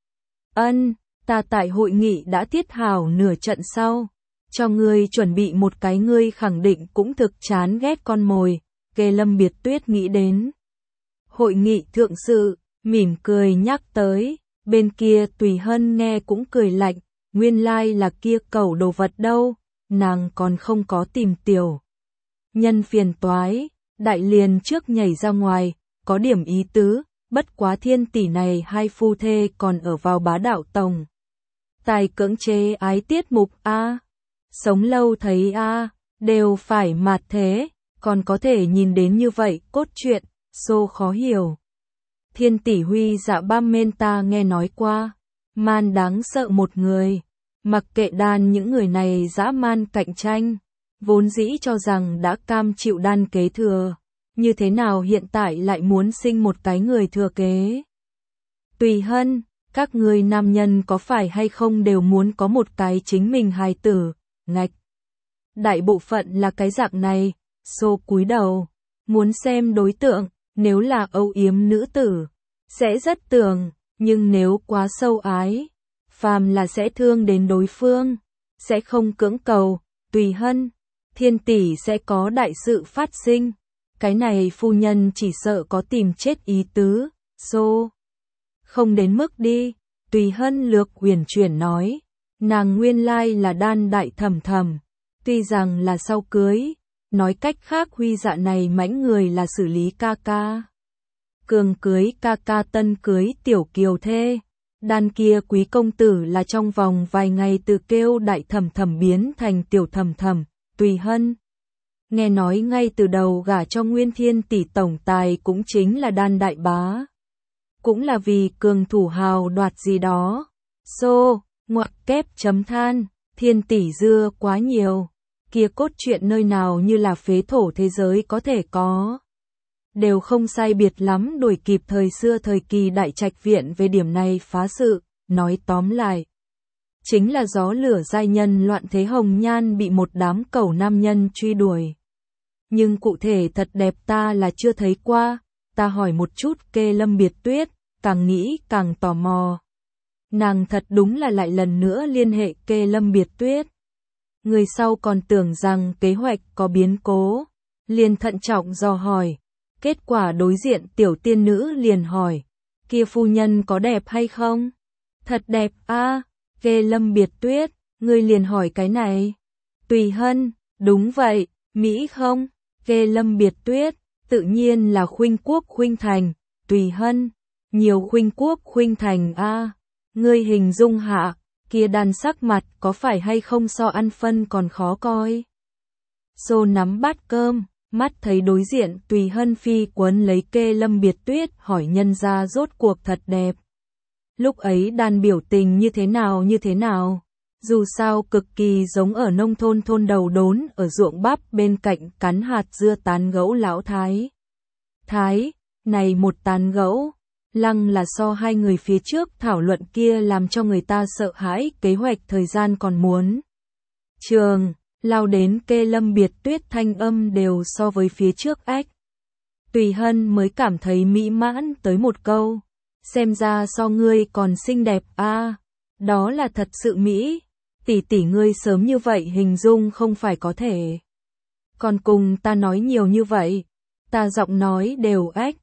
Ta tại hội nghị đã thiết hảo nửa trận sau. Cho ngươi chuẩn bị một cái ngươi khẳng định cũng thực chán ghét con mồi. Ghê Lâm Biệt Tuyết nghĩ đến. Hội nghị thượng sự, mỉm cười nhắc tới. Bên kia Tùy Hân nghe cũng cười lạnh. Nguyên lai là kia cẩu đồ vật đâu. Nàng còn không có tìm tiểu nhân phiền toái. Đại liền trước nhảy ra ngoài, có điểm ý tứ, bất quá thiên tỷ này hai phu thê còn ở vào bá đạo tổng. Tài cưỡng chế ái tiết mục sống lâu thấy đều phải mạt thế, còn có thể nhìn đến như vậy cốt truyện, xô khó hiểu. Thiên tỷ huy dạ bam men ta nghe nói qua, man đáng sợ một người, mặc kệ đàn những người này dã man cạnh tranh. Vốn dĩ cho rằng đã cam chịu đan kế thừa, như thế nào hiện tại lại muốn sinh một cái người thừa kế. Tùy Hân, các người nam nhân có phải hay không đều muốn có một cái chính mình hài tử, ngạch. Đại bộ phận là cái dạng này, xô cúi đầu, muốn xem đối tượng, Nếu là âu yếm nữ tử, sẽ rất tường, nhưng nếu quá sâu ái, phàm là sẽ thương đến đối phương, sẽ không cưỡng cầu, Tùy Hân, thiên tỷ sẽ có đại sự phát sinh. Cái này phu nhân chỉ sợ có tìm chết ý tứ, không đến mức đi, Tùy Hân lược uyển chuyển nói, nàng nguyên lai là đan đại thầm thầm, tuy rằng là sau cưới, nói cách khác Huy Dạ này mãnh người là xử lý ca ca. Cường cưới ca ca tân cưới tiểu kiều thê, đan kia quý công tử là trong vòng vài ngày từ kêu đại thầm thầm biến thành tiểu thầm thầm, Tùy Hân. Nghe nói ngay từ đầu gả cho Nguyên Thiên tỷ tổng tài cũng chính là đan đại bá. Cũng là vì cường thủ hào đoạt gì đó. Ngoặc kép chấm than, Thiên tỷ dưa quá nhiều. Kia cốt truyện nơi nào như là phế thổ thế giới có thể có. Đều không sai biệt lắm đuổi kịp thời xưa thời kỳ đại trạch viện về điểm này phá sự, nói tóm lại. Chính là gió lửa giai nhân loạn thế hồng nhan bị một đám cẩu nam nhân truy đuổi. Nhưng cụ thể thật đẹp ta là chưa thấy qua, ta hỏi một chút Kê Lâm Biệt Tuyết, càng nghĩ càng tò mò. Nàng thật đúng là lại lần nữa liên hệ Kê Lâm Biệt Tuyết. Người sau còn tưởng rằng kế hoạch có biến cố, liền thận trọng dò hỏi. Kết quả đối diện tiểu tiên nữ liền hỏi, kia phu nhân có đẹp hay không? Thật đẹp a. Kê Lâm Biệt Tuyết, ngươi liền hỏi cái này. Tùy Hân, đúng vậy, Mỹ không? Kê Lâm Biệt Tuyết, tự nhiên là khuynh quốc khuynh thành. Tùy Hân, nhiều khuynh quốc khuynh thành a. Ngươi hình dung hạ, kia đàn sắc mặt có phải hay không so ăn phân còn khó coi. Nắm bát cơm, mắt thấy đối diện Tùy Hân phi quấn lấy Kê Lâm Biệt Tuyết hỏi nhân ra rốt cuộc thật đẹp. Lúc ấy đàn biểu tình như thế nào, dù sao cực kỳ giống ở nông thôn thôn đầu đốn ở ruộng bắp bên cạnh cắn hạt dưa tán gẫu lão thái. Này một tán gẫu, lăng là so hai người phía trước thảo luận kia làm cho người ta sợ hãi kế hoạch thời gian còn muốn. Lao đến Kê Lâm Biệt Tuyết thanh âm đều so với phía trước ách. Tùy Hân mới cảm thấy mỹ mãn tới một câu. Xem ra so ngươi còn xinh đẹp a, đó là thật sự mỹ. Tỷ ngươi sớm như vậy hình dung không phải có thể. Còn cùng ta nói nhiều như vậy, ta giọng nói đều ách.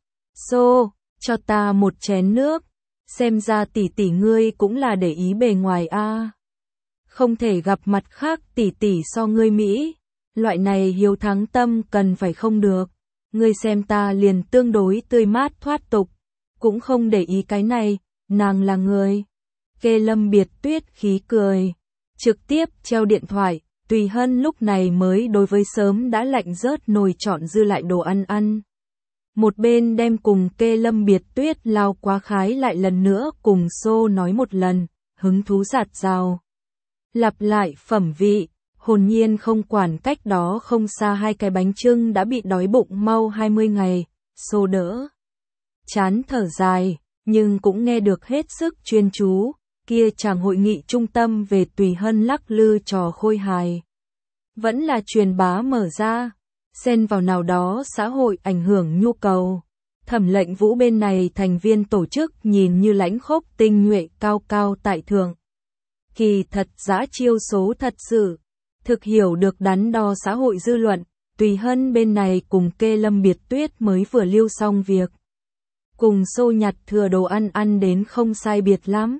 Cho ta một chén nước. Xem ra tỷ ngươi cũng là để ý bề ngoài a. Không thể gặp mặt khác tỷ so ngươi mỹ. Loại này hiếu thắng tâm cần phải không được. Ngươi xem ta liền tương đối tươi mát thoát tục. Cũng không để ý cái này, nàng là người. Kê Lâm Biệt Tuyết khí cười. Trực tiếp treo điện thoại, Tùy Hân lúc này mới đối với sớm đã lạnh rớt nồi chọn dư lại đồ ăn. Một bên đem cùng Kê Lâm Biệt Tuyết lao quá khái lại lần nữa cùng nói một lần, hứng thú giạt rào. Lặp lại phẩm vị, hồn nhiên không quản cách đó không xa hai cái bánh chưng đã bị đói bụng mau 20 ngày, đỡ. Chán thở dài, nhưng cũng nghe được hết sức chuyên chú, kia chàng hội nghị trung tâm về Tùy Hân lắc lư trò khôi hài. Vẫn là truyền bá mở ra, xen vào nào đó xã hội ảnh hưởng nhu cầu. Thẩm Lệnh Vũ bên này thành viên tổ chức nhìn như lãnh khốc tinh nhuệ cao tại thượng. Kỳ thật giã chiêu số thật sự, thực hiểu được đắn đo xã hội dư luận, Tùy Hân bên này cùng Kê Lâm Biệt Tuyết mới vừa lưu xong việc. Cùng nhặt thừa đồ ăn đến không sai biệt lắm.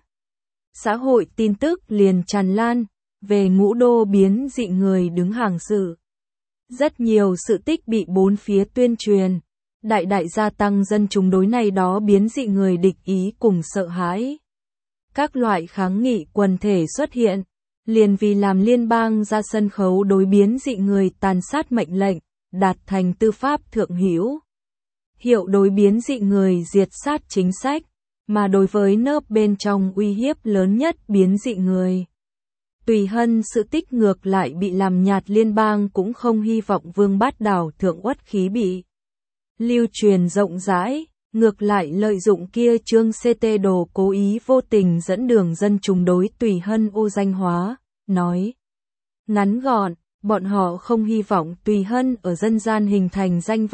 Xã hội tin tức liền tràn lan, về Ngũ Đô biến dị người đứng hàng sự. Rất nhiều sự tích bị bốn phía tuyên truyền, đại gia tăng dân chúng đối này đó biến dị người địch ý cùng sợ hãi. Các loại kháng nghị quần thể xuất hiện, liền vì làm liên bang ra sân khấu đối biến dị người tàn sát mệnh lệnh, đạt thành tư pháp thượng hữu. Hiệu đối biến dị người diệt sát chính sách, mà đối với nớp bên trong uy hiếp lớn nhất biến dị người. Tùy Hân sự tích ngược lại bị làm nhạt liên bang cũng không hy vọng Vương Bát Đảo thượng uất khí bị lưu truyền rộng rãi, ngược lại lợi dụng kia chương CT đồ cố ý vô tình dẫn đường dân chúng đối Tùy Hân ô danh hóa, nói. Ngắn gọn, bọn họ không hy vọng Tùy Hân ở dân gian hình thành danh vọng,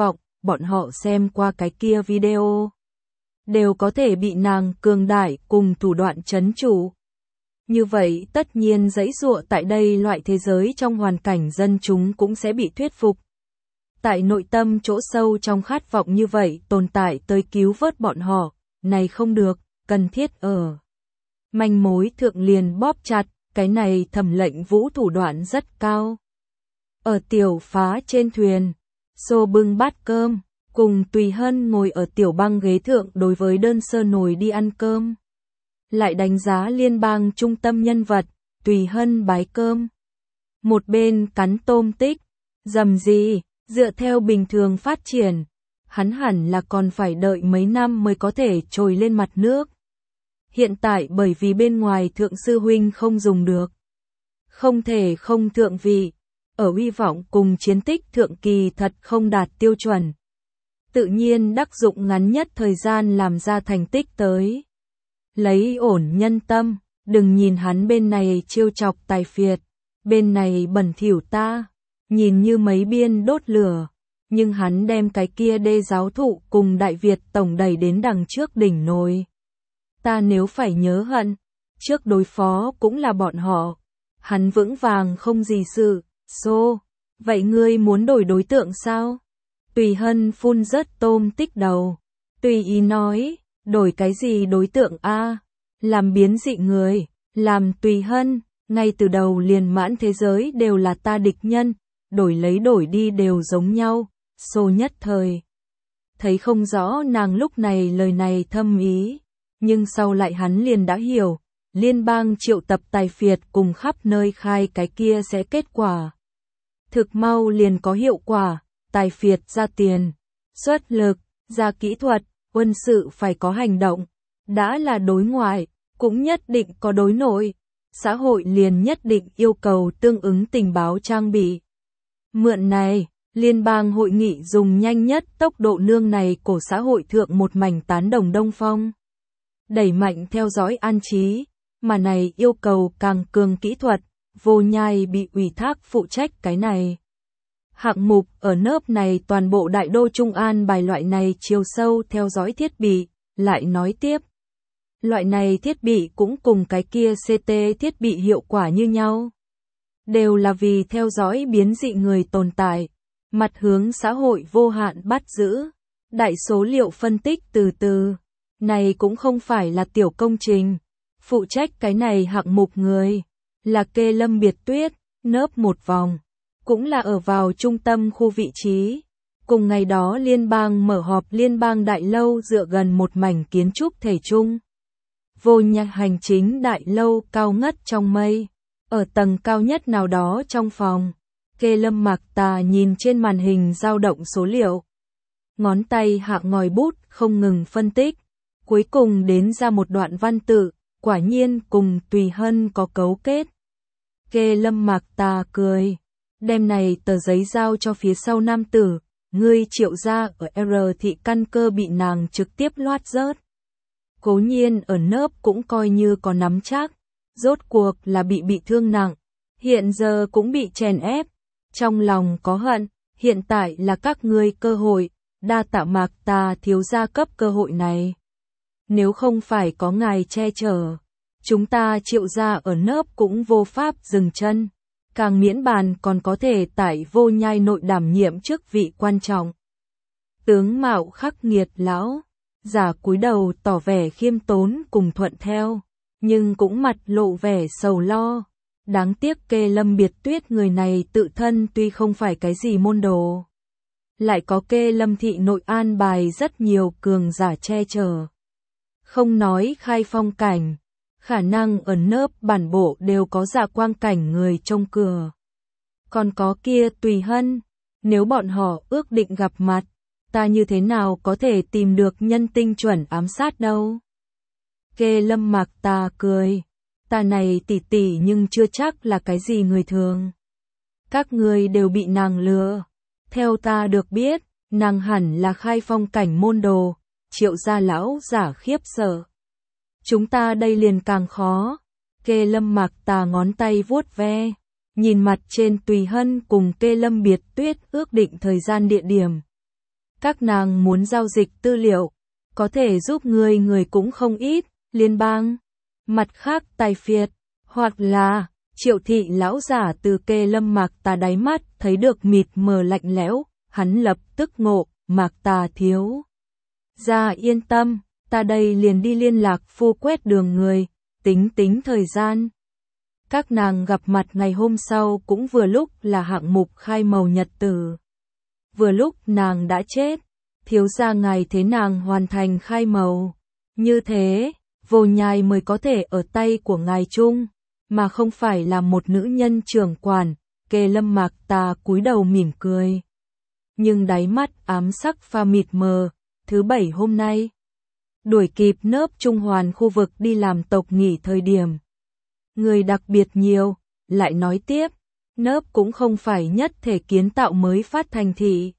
bọn họ xem qua cái kia video, đều có thể bị nàng cường đại cùng thủ đoạn trấn trụ. Như vậy tất nhiên giãy giụa tại đây loại thế giới trong hoàn cảnh dân chúng cũng sẽ bị thuyết phục. Tại nội tâm chỗ sâu trong khát vọng như vậy tồn tại tới cứu vớt bọn họ, này không được, cần thiết ở. Manh mối thượng liền bóp chặt, cái này Thẩm Lệnh Vũ thủ đoạn rất cao. Ở tiểu phá trên thuyền, xô bưng bát cơm, cùng Tùy Hân ngồi ở tiểu băng ghế thượng đối với đơn sơ nồi đi ăn cơm. Lại đánh giá liên bang trung tâm nhân vật, Tùy Hân bái cơm. Một bên cắn tôm tích, dầm gì, dựa theo bình thường phát triển, hắn hẳn là còn phải đợi mấy năm mới có thể trồi lên mặt nước. Hiện tại bởi vì bên ngoài thượng sư huynh không dùng được, không thể không thượng vị, ở uy vọng cùng chiến tích thượng kỳ thật không đạt tiêu chuẩn. Tự nhiên đắc dụng ngắn nhất thời gian làm ra thành tích tới. Lấy ổn nhân tâm, đừng nhìn hắn bên này trêu chọc tài phiệt, bên này bẩn thỉu ta, nhìn như mấy biên đốt lửa, nhưng hắn đem cái kia đê giáo thụ cùng Đại Việt tổng đẩy đến đằng trước đỉnh nồi. Ta nếu phải nhớ hận, trước đối phó cũng là bọn họ, hắn vững vàng không gì sự, vậy ngươi muốn đổi đối tượng sao? Tùy Hân phun rớt tôm tích đầu, tùy ý nói, đổi cái gì đối tượng a? Làm biến dị người, làm Tùy Hân, ngay từ đầu liền mãn thế giới đều là ta địch nhân, đổi lấy đổi đi đều giống nhau, nhất thời. Thấy không rõ nàng lúc này lời này thâm ý, nhưng sau lại hắn liền đã hiểu, liên bang triệu tập tài phiệt cùng khắp nơi khai cái kia sẽ kết quả. Thực mau liền có hiệu quả, tài phiệt ra tiền, xuất lực, ra kỹ thuật, quân sự phải có hành động, đã là đối ngoại, cũng nhất định có đối nội, xã hội liền nhất định yêu cầu tương ứng tình báo trang bị. Mượn này, liên bang hội nghị dùng nhanh nhất tốc độ nương này cổ xã hội thượng một mảnh tán đồng Đông Phong. Đẩy mạnh theo dõi an trí, mà này yêu cầu càng cường kỹ thuật, Vô Nhai bị ủy thác phụ trách cái này. Hạng mục ở nớp này toàn bộ đại đô Trung An bài loại này chiều sâu theo dõi thiết bị, lại nói tiếp. Loại này thiết bị cũng cùng cái kia CT thiết bị hiệu quả như nhau. Đều là vì theo dõi biến dị người tồn tại, mặt hướng xã hội vô hạn bắt giữ, đại số liệu phân tích từ từ. Này cũng không phải là tiểu công trình, phụ trách cái này hạng mục người, là Kê Lâm Biệt Tuyết, nớp một vòng, cũng là ở vào trung tâm khu vị trí. Cùng ngày đó liên bang mở họp liên bang đại lâu dựa gần một mảnh kiến trúc thể trung. Vô Nhai hành chính đại lâu cao ngất trong mây, ở tầng cao nhất nào đó trong phòng, Kê Lâm Mạc Tà nhìn trên màn hình dao động số liệu. Ngón tay hạ ngòi bút không ngừng phân tích, cuối cùng đến ra một đoạn văn tự, quả nhiên cùng Tùy Hân có cấu kết. Kê Lâm Mạc Tà cười, đem này tờ giấy giao cho phía sau nam tử, ngươi Triệu gia ở R thị căn cơ bị nàng trực tiếp loát rớt. Cố nhiên ở nớp cũng coi như có nắm chắc, rốt cuộc là bị thương nặng, hiện giờ cũng bị chèn ép, trong lòng có hận, hiện tại là các ngươi cơ hội, đa tạ Mạc Tà thiếu gia cấp cơ hội này. Nếu không phải có ngài che chở, chúng ta Triệu gia ở nớp cũng vô pháp dừng chân, càng miễn bàn còn có thể tại Vô Nhai nội đảm nhiệm chức vị quan trọng. Tướng mạo khắc nghiệt lão, giả cúi đầu tỏ vẻ khiêm tốn cùng thuận theo, nhưng cũng mặt lộ vẻ sầu lo. Đáng tiếc Kê Lâm Biệt Tuyết người này tự thân tuy không phải cái gì môn đồ, lại có Kê Lâm thị nội an bài rất nhiều cường giả che chở. Không nói khai phong cảnh, khả năng ở nớp bản bộ đều có dạ quang cảnh người trông cửa. Còn có kia Tùy Hân, nếu bọn họ ước định gặp mặt, ta như thế nào có thể tìm được nhân tinh chuẩn ám sát đâu. Kê Lâm Mạc Tà cười, ta này tỉ tỉ nhưng chưa chắc là cái gì người thường. Các ngươi đều bị nàng lừa. Theo ta được biết, nàng hẳn là khai phong cảnh môn đồ. Triệu gia lão giả khiếp sợ. Chúng ta đây liền càng khó. Kê Lâm Mạc Tà ngón tay vuốt ve, nhìn mặt trên Tùy Hân cùng Kê Lâm Biệt Tuyết ước định thời gian địa điểm. Các nàng muốn giao dịch tư liệu, có thể giúp người cũng không ít, liên bang. Mặt khác tài phiệt, hoặc là Triệu thị lão giả từ kê Lâm Mạc Tà đáy mắt thấy được mịt mờ lạnh lẽo, hắn lập tức ngộ, Mạc Tà thiếu gia yên tâm, ta đây liền đi liên lạc phu quét đường người, tính thời gian. Các nàng gặp mặt ngày hôm sau cũng vừa lúc là hạng mục khai mầu nhật tử. Vừa lúc nàng đã chết, thiếu gia ngài thế nàng hoàn thành khai mầu. Như thế, vô nhai mới có thể ở tay của ngài chung, mà không phải là một nữ nhân trưởng quản. Kê Lâm Mạc Tà cúi đầu mỉm cười. Nhưng đáy mắt ám sắc pha mịt mờ. Thứ bảy hôm nay, đuổi kịp nớp Trung Hoàn khu vực đi làm tộc nghỉ thời điểm. Người đặc biệt nhiều, lại nói tiếp, nớp cũng không phải nhất thể kiến tạo mới phát thành thị.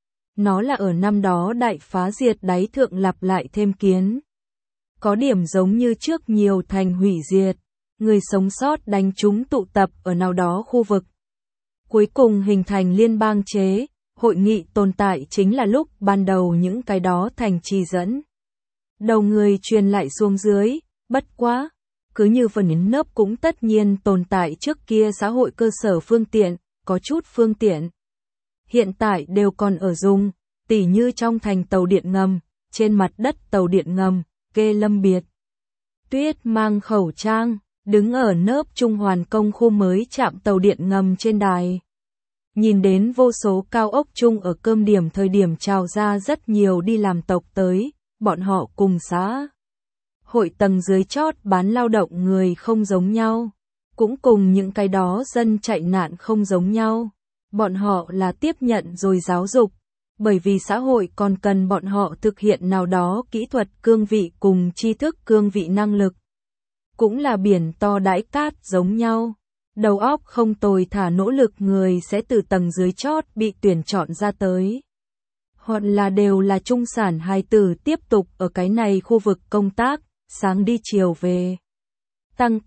Nó là ở năm đó đại phá diệt đáy thượng lặp lại thêm kiến. Có điểm giống như trước nhiều thành hủy diệt, người sống sót đánh chúng tụ tập ở nào đó khu vực. Cuối cùng hình thành liên bang chế, hội nghị tồn tại chính là lúc ban đầu những cái đó thành trì dẫn. Đầu người truyền lại xuống dưới, bất quá. Cứ như phần nớp cũng tất nhiên tồn tại trước kia xã hội cơ sở phương tiện, có chút phương tiện. Hiện tại đều còn ở dùng, tỉ như trong thành tàu điện ngầm, trên mặt đất tàu điện ngầm, Kê Lâm Biệt. Tuyết mang khẩu trang, đứng ở nớp Trung Hoàn công khu mới trạm tàu điện ngầm trên đài. Nhìn đến vô số cao ốc chung ở cơm điểm thời điểm trào ra rất nhiều đi làm tộc tới, bọn họ cùng xã hội tầng dưới chót bán lao động người không giống nhau, cũng cùng những cái đó dân chạy nạn không giống nhau. Bọn họ là tiếp nhận rồi giáo dục, bởi vì xã hội còn cần bọn họ thực hiện nào đó kỹ thuật cương vị cùng tri thức cương vị năng lực. Cũng là biển to đãi cát giống nhau. Đầu óc không tồi thả nỗ lực người sẽ từ tầng dưới chót bị tuyển chọn ra tới. Hoặc là đều là trung sản hài tử tiếp tục ở cái này khu vực công tác, sáng đi chiều về. Tăng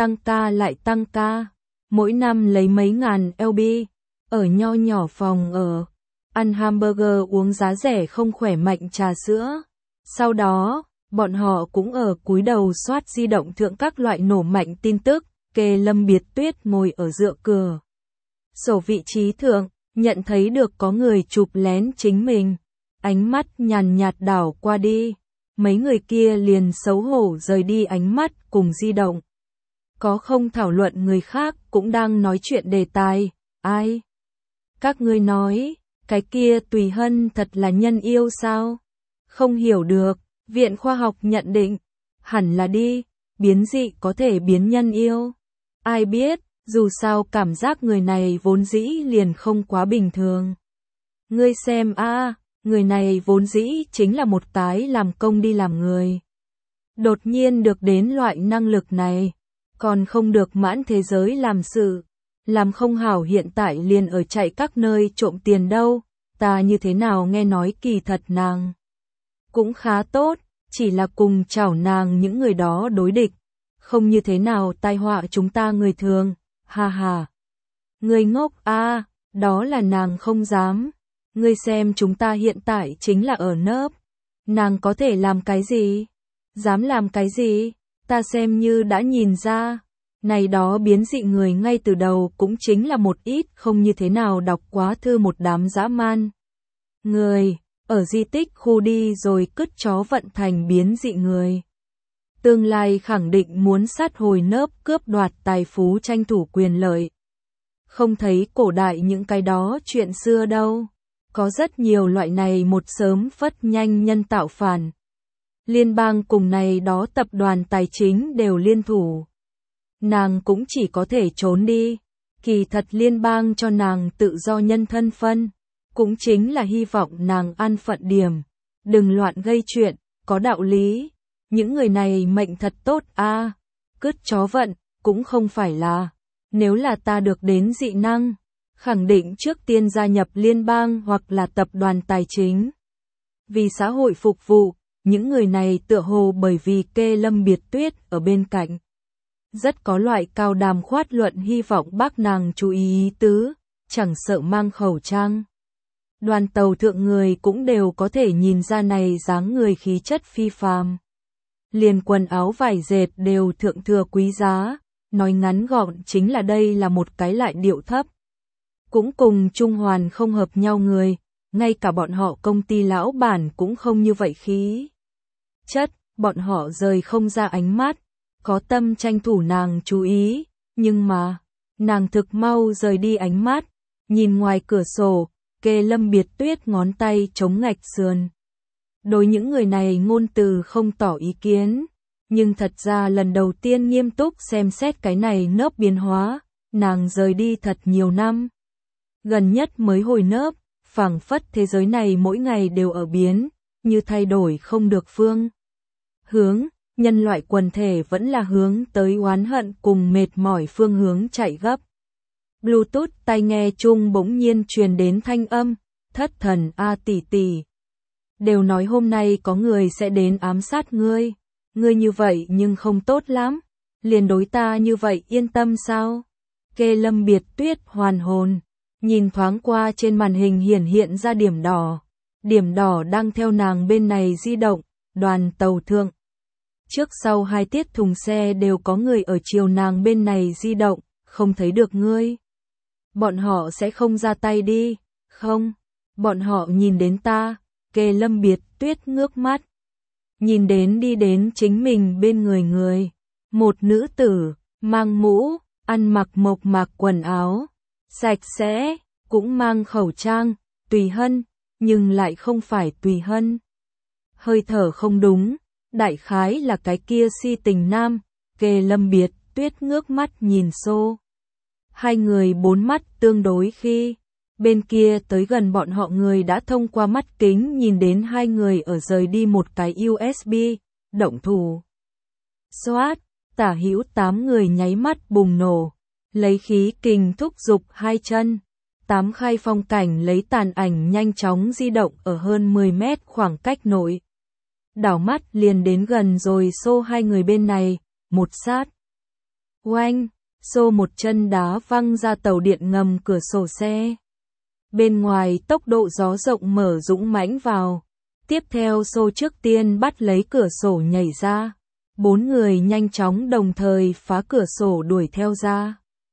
ca lại tăng ca. Mỗi năm lấy mấy ngàn LB, ở nho nhỏ phòng ở, ăn hamburger uống giá rẻ không khỏe mạnh trà sữa. Sau đó, bọn họ cũng ở cúi đầu soát di động thượng các loại nổ mạnh tin tức. Kê Lâm Biệt Tuyết ngồi ở dựa cửa sổ vị trí thượng, nhận thấy được có người chụp lén chính mình. Ánh mắt nhàn nhạt đảo qua đi. Mấy người kia liền xấu hổ rời đi ánh mắt cùng di động. Có không thảo luận người khác cũng đang nói chuyện đề tài. Ai? Các ngươi nói, cái kia Tùy Hân thật là nhân yêu sao? Không hiểu được, Viện Khoa học nhận định. Hẳn là đi, biến dị có thể biến nhân yêu. Ai biết, dù sao cảm giác người này vốn dĩ liền không quá bình thường. Ngươi xem người này vốn dĩ chính là một cái làm công đi làm người. Đột nhiên được đến loại năng lực này, còn không được mãn thế giới làm sự. Làm không hảo hiện tại liền ở chạy các nơi trộm tiền đâu, ta như thế nào nghe nói kỳ thật nàng. Cũng khá tốt, chỉ là cùng chảo nàng những người đó đối địch. Không như thế nào tai họa chúng ta người thường, ha ha. Người ngốc đó là nàng không dám. Ngươi xem chúng ta hiện tại chính là ở nớp. Nàng có thể làm cái gì? Dám làm cái gì? Ta xem như đã nhìn ra. Này đó biến dị người ngay từ đầu cũng chính là một ít không như thế nào đọc quá thư một đám dã man. Người, ở di tích khu đi rồi cứt chó vận thành biến dị người. Tương lai khẳng định muốn sát hồi nớp cướp đoạt tài phú tranh thủ quyền lợi. Không thấy cổ đại những cái đó chuyện xưa đâu. Có rất nhiều loại này một sớm phất nhanh nhân tạo phản. Liên bang cùng này đó tập đoàn tài chính đều liên thủ. Nàng cũng chỉ có thể trốn đi. Kỳ thật liên bang cho nàng tự do nhân thân phân. Cũng chính là hy vọng nàng an phận điểm. Đừng loạn gây chuyện, có đạo lý. Những người này mệnh thật tốt cứt chó vận, cũng không phải là. Nếu là ta được đến dị năng, khẳng định trước tiên gia nhập liên bang hoặc là tập đoàn tài chính. Vì xã hội phục vụ, những người này tựa hồ bởi vì Kê Lâm Biệt Tuyết ở bên cạnh. Rất có loại cao đàm khoát luận hy vọng bác nàng chú ý tứ, chẳng sợ mang khẩu trang. Đoàn tàu thượng người cũng đều có thể nhìn ra này dáng người khí chất phi phàm. Liền quần áo vải dệt đều thượng thừa quý giá, nói ngắn gọn chính là đây là một cái lại điệu thấp. Cũng cùng Trung Hoàn không hợp nhau người, ngay cả bọn họ công ty lão bản cũng không như vậy khí chất, bọn họ rời không ra ánh mắt, có tâm tranh thủ nàng chú ý, nhưng mà, nàng thực mau rời đi ánh mắt, nhìn ngoài cửa sổ, Kê Lâm Biệt Tuyết ngón tay chống ngạch sườn. Đối những người này ngôn từ không tỏ ý kiến, nhưng thật ra lần đầu tiên nghiêm túc xem xét cái này nớp biến hóa, nàng rời đi thật nhiều năm. Gần nhất mới hồi nớp, phảng phất thế giới này mỗi ngày đều ở biến, như thay đổi không được phương hướng, nhân loại quần thể vẫn là hướng tới oán hận cùng mệt mỏi phương hướng chạy gấp. Bluetooth tai nghe chung bỗng nhiên truyền đến thanh âm, thất thần a tỷ tỷ. Đều nói hôm nay có người sẽ đến ám sát ngươi như vậy nhưng không tốt lắm, liền đối ta như vậy yên tâm sao? Kê Lâm Biệt Tuyết hoàn hồn, nhìn thoáng qua trên màn hình hiện ra điểm đỏ đang theo nàng bên này di động, đoàn tàu thượng. Trước sau hai tiết thùng xe đều có người ở chiều nàng bên này di động, không thấy được ngươi. Bọn họ sẽ không ra tay đi, không, bọn họ nhìn đến ta, Kê Lâm Biệt Tuyết ngước mắt. Nhìn đến đi đến chính mình bên người. Một nữ tử, mang mũ, ăn mặc mộc mạc quần áo, sạch sẽ, cũng mang khẩu trang, Tùy Hân, nhưng lại không phải Tùy Hân. Hơi thở không đúng, đại khái là cái kia si tình nam, Kê Lâm Biệt Tuyết ngước mắt nhìn xô. Hai người bốn mắt tương đối khi bên kia tới gần bọn họ người đã thông qua mắt kính nhìn đến hai người ở rời đi một cái USB, động thủ. Xoát, tả hữu 8 người nháy mắt bùng nổ, lấy khí kình thúc giục hai chân. 8 khai phong cảnh lấy tàn ảnh nhanh chóng di động ở hơn 10 mét khoảng cách nội. Đảo mắt liền đến gần rồi xô hai người bên này, một sát. Oanh, xô một chân đá văng ra tàu điện ngầm cửa sổ xe. Bên ngoài tốc độ gió rộng mở dũng mãnh vào. Tiếp theo xô trước tiên bắt lấy cửa sổ nhảy ra. 4 người nhanh chóng đồng thời phá cửa sổ đuổi theo ra.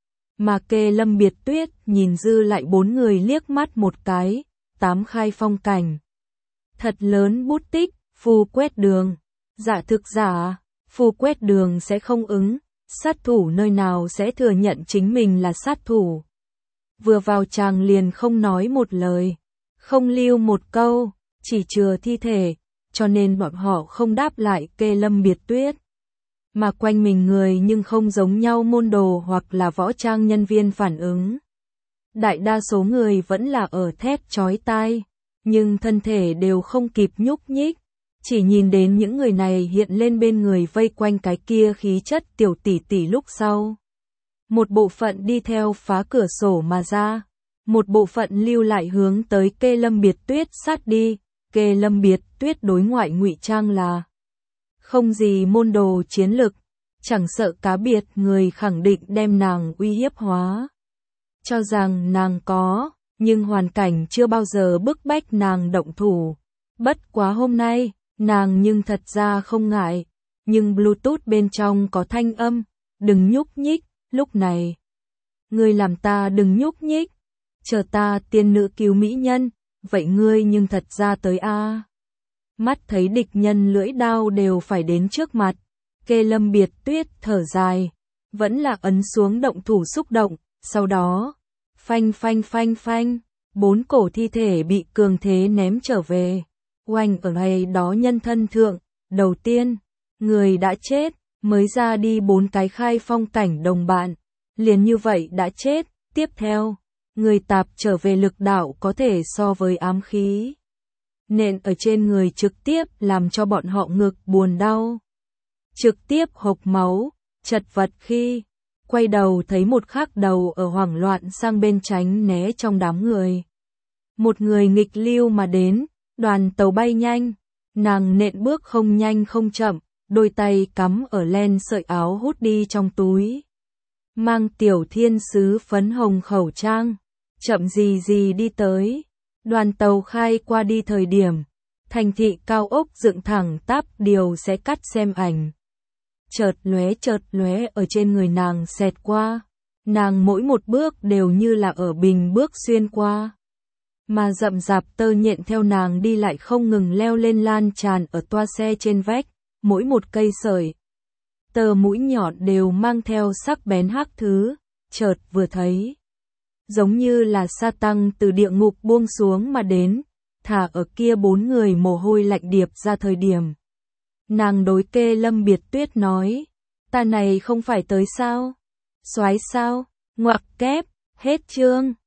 Mà Kê Lâm Biệt Tuyết nhìn dư lại 4 người liếc mắt một cái, 8 khai phong cảnh. Thật lớn bút tích, phu quét đường. Dạ thực giả, phu quét đường sẽ không ứng, sát thủ nơi nào sẽ thừa nhận chính mình là sát thủ. Vừa vào chàng liền không nói một lời, không lưu một câu, chỉ chừa thi thể, cho nên bọn họ không đáp lại Kê Lâm Biệt Tuyết. Mà quanh mình người nhưng không giống nhau môn đồ hoặc là võ trang nhân viên phản ứng. Đại đa số người vẫn là ở thét chói tai, nhưng thân thể đều không kịp nhúc nhích. Chỉ nhìn đến những người này hiện lên bên người vây quanh cái kia khí chất tiểu tỷ tỷ lúc sau. Một bộ phận đi theo phá cửa sổ mà ra, một bộ phận lưu lại hướng tới Kê Lâm Biệt Tuyết sát đi. Kê Lâm Biệt Tuyết đối ngoại ngụy trang là không gì môn đồ chiến lực, chẳng sợ cá biệt người khẳng định đem nàng uy hiếp hóa. Cho rằng nàng có, nhưng hoàn cảnh chưa bao giờ bức bách nàng động thủ. Bất quá hôm nay, nàng nhưng thật ra không ngại, nhưng Bluetooth bên trong có thanh âm, đừng nhúc nhích, lúc này. Ngươi làm ta đừng nhúc nhích, chờ ta tiên nữ cứu mỹ nhân, vậy ngươi nhưng thật ra tới a. Mắt thấy địch nhân lưỡi đao đều phải đến trước mặt, Kê Lâm Biệt Tuyết thở dài, vẫn là ấn xuống động thủ xúc động, sau đó, phanh phanh phanh phanh, 4 cổ thi thể bị cường thế ném trở về, oanh ở này đó nhân thân thượng, đầu tiên, người đã chết, mới ra đi 4 cái khai phong cảnh đồng bạn, liền như vậy đã chết, tiếp theo, người tạp trở về lực đạo có thể so với ám khí. Nện ở trên người trực tiếp làm cho bọn họ ngực buồn đau. Trực tiếp hộc máu, chật vật khi quay đầu thấy một khắc đầu ở hoảng loạn sang bên tránh né trong đám người. Một người nghịch lưu mà đến, đoàn tàu bay nhanh, nàng nện bước không nhanh không chậm, đôi tay cắm ở len sợi áo hút đi trong túi. Mang tiểu thiên sứ phấn hồng khẩu trang, chậm gì gì đi tới. Đoàn tàu khai qua đi thời điểm, thành thị cao ốc dựng thẳng tắp điều sẽ cắt xem ảnh. Chợt lóe ở trên người nàng xẹt qua. Nàng mỗi một bước đều như là ở bình bước xuyên qua. Mà rậm rạp tơ nhện theo nàng đi lại không ngừng leo lên lan tràn ở toa xe trên vách, mỗi một cây sợi. Tơ mũi nhọn đều mang theo sắc bén hắc thứ, chợt vừa thấy. Giống như là sa tăng từ địa ngục buông xuống mà đến, thả ở kia 4 người mồ hôi lạnh điệp ra thời điểm. Nàng đối Kê Lâm Biệt Tuyết nói, ta này không phải tới sao? Soái sao? Ngoặc kép, hết chương.